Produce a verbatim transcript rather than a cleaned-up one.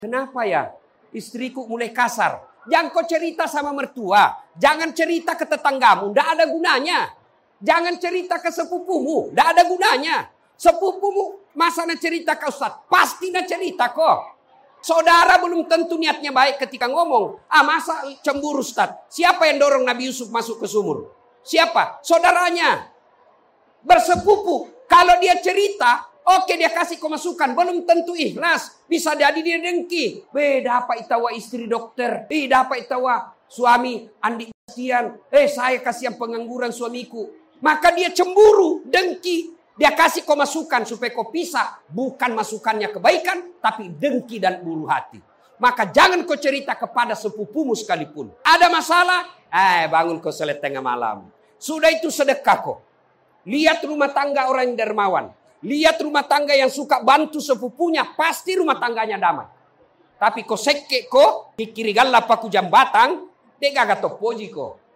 Kenapa ya istriku mulai kasar? Jangan kau cerita sama mertua. Jangan cerita ke tetanggamu. Tidak ada gunanya. Jangan cerita ke sepupumu. Tidak ada gunanya. Sepupumu masa nak cerita ke Ustaz? Pasti nak cerita kok. Saudara belum tentu niatnya baik ketika ngomong. Ah masa cemburu Ustaz? Siapa yang dorong Nabi Yusuf masuk ke sumur? Siapa? Saudaranya. Bersepupu. Kalau dia cerita, oke dia kasih kemasukan. Belum tentu ikhlas. Bisa jadi dia dengki. Beda apa itawa istri dokter. Beda apa itawa suami andi kasihan. Eh saya kasihan pengangguran suamiku. Maka dia cemburu, dengki. Dia kasih kau masukan supaya kau pisah. Bukan masukannya kebaikan, tapi dengki dan buru hati. Maka jangan kau cerita kepada sepupumu sekalipun. Ada masalah? Eh bangun kau salat tengah malam. Sudah itu sedekah kau. Lihat rumah tangga orang yang dermawan. Lihat rumah tangga yang suka bantu sepupunya. Pasti rumah tangganya damai. Tapi kau sekke kau. Kikiri galla paku jambatan. Dega gato poji kau.